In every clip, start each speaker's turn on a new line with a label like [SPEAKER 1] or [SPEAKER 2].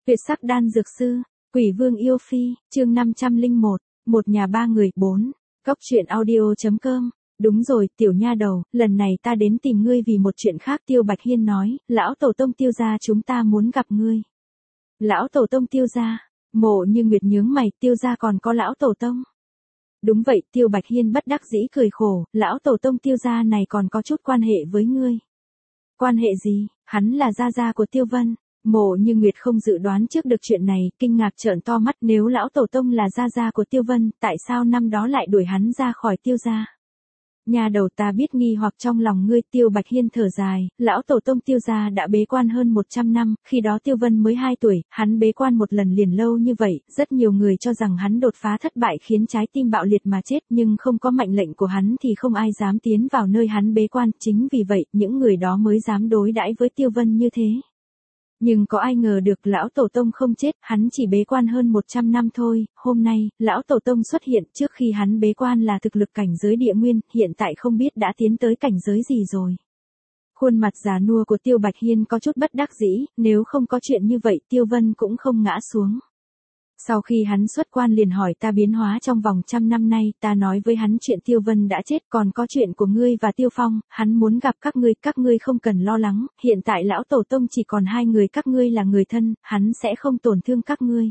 [SPEAKER 1] Tuyệt sắc đan dược sư, Quỷ Vương yêu phi, chương 501, một nhà ba người 4, Cốc truyện audio.com. Đúng rồi, tiểu nha đầu, lần này ta đến tìm ngươi vì một chuyện khác. Tiêu Bạch Hiên nói, lão tổ tông Tiêu gia chúng ta muốn gặp ngươi. Lão tổ tông Tiêu gia? Mộ Như Nguyệt nhướng mày, Tiêu gia còn có lão tổ tông? Đúng vậy, Tiêu Bạch Hiên bất đắc dĩ cười khổ, lão tổ tông Tiêu gia này còn có chút quan hệ với ngươi. Quan hệ gì? Hắn là gia gia của Tiêu Vân. Mộ Như Nguyệt không dự đoán trước được chuyện này, kinh ngạc trợn to mắt, nếu lão tổ tông là gia gia của Tiêu Vân, tại sao năm đó lại đuổi hắn ra khỏi Tiêu gia? Nhà đầu, ta biết nghi hoặc trong lòng ngươi. Tiêu Bạch Hiên thở dài, lão tổ tông Tiêu gia đã bế quan hơn 100 năm, khi đó Tiêu Vân mới 2 tuổi, hắn bế quan một lần liền lâu như vậy, rất nhiều người cho rằng hắn đột phá thất bại khiến trái tim bạo liệt mà chết, nhưng không có mệnh lệnh của hắn thì không ai dám tiến vào nơi hắn bế quan, chính vì vậy, những người đó mới dám đối đãi với Tiêu Vân như thế. Nhưng có ai ngờ được lão tổ tông không chết, hắn chỉ bế quan hơn 100 năm thôi, hôm nay, lão tổ tông xuất hiện, trước khi hắn bế quan là thực lực cảnh giới địa nguyên, hiện tại không biết đã tiến tới cảnh giới gì rồi. Khuôn mặt già nua của Tiêu Bạch Hiên có chút bất đắc dĩ, nếu không có chuyện như vậy Tiêu Vân cũng không ngã xuống. Sau khi hắn xuất quan liền hỏi ta biến hóa trong vòng 100 năm nay, ta nói với hắn chuyện Tiêu Vân đã chết, còn có chuyện của ngươi và Tiêu Phong, hắn muốn gặp các ngươi không cần lo lắng, hiện tại lão tổ tông chỉ còn 2 người, các ngươi là người thân, hắn sẽ không tổn thương các ngươi.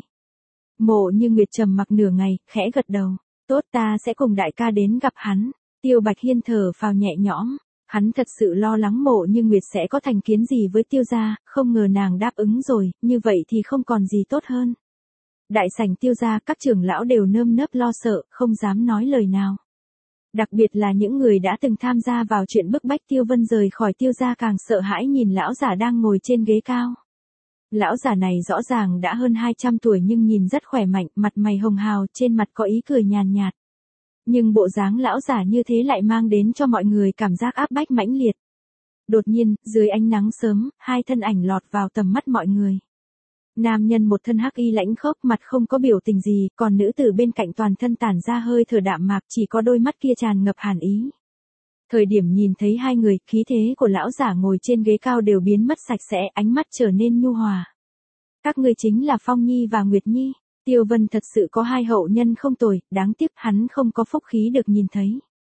[SPEAKER 1] Mộ Như Nguyệt trầm mặc nửa ngày, khẽ gật đầu, tốt, ta sẽ cùng đại ca đến gặp hắn. Tiêu Bạch Hiên thở phào nhẹ nhõm, hắn thật sự lo lắng Mộ Như Nguyệt sẽ có thành kiến gì với Tiêu gia, không ngờ nàng đáp ứng rồi, như vậy thì không còn gì tốt hơn. Đại sảnh Tiêu gia các trưởng lão đều nơm nớp lo sợ, không dám nói lời nào. Đặc biệt là những người đã từng tham gia vào chuyện bức bách Tiêu Vân rời khỏi Tiêu gia càng sợ hãi nhìn lão giả đang ngồi trên ghế cao. Lão giả này rõ ràng đã hơn 200 tuổi nhưng nhìn rất khỏe mạnh, mặt mày hồng hào, trên mặt có ý cười nhàn nhạt. Nhưng bộ dáng lão giả như thế lại mang đến cho mọi người cảm giác áp bách mãnh liệt. Đột nhiên, dưới ánh nắng sớm, 2 thân ảnh lọt vào tầm mắt mọi người. Nam nhân một thân hắc y lãnh khốc, mặt không có biểu tình gì, còn nữ tử bên cạnh toàn thân tản ra hơi thở đạm mạc, chỉ có đôi mắt kia tràn ngập hàn ý. Thời điểm nhìn thấy 2 người, khí thế của lão giả ngồi trên ghế cao đều biến mất sạch sẽ, ánh mắt trở nên nhu hòa. Các ngươi chính là Phong Nhi và Nguyệt Nhi. Tiêu Vân thật sự có 2 hậu nhân không tồi, đáng tiếc hắn không có phúc khí được nhìn thấy.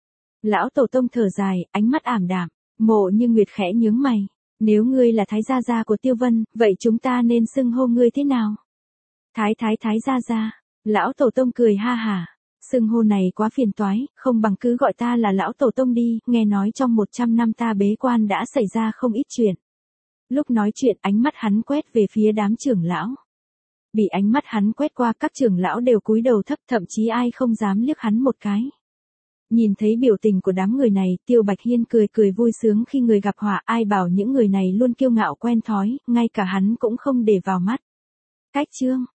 [SPEAKER 1] Lão tổ tông thở dài, ánh mắt ảm đạm. Mộ Như Nguyệt khẽ nhướng mày. Nếu ngươi là thái gia của Tiêu Vân, vậy chúng ta nên xưng hô ngươi thế nào? Thái gia. Lão tổ tông cười ha hả. Xưng hô này quá phiền toái, không bằng cứ gọi ta là lão tổ tông đi, nghe nói trong 100 năm ta bế quan đã xảy ra không ít chuyện. Lúc nói chuyện ánh mắt hắn quét về phía đám trưởng lão. Bị ánh mắt hắn quét qua các trưởng lão đều cúi đầu thấp, thậm chí ai không dám liếc hắn một cái. Nhìn thấy biểu tình của đám người này, Tiêu Bạch Hiên cười vui sướng khi người gặp họa, ai bảo những người này luôn kiêu ngạo quen thói, ngay cả hắn cũng không để vào mắt. Cách chương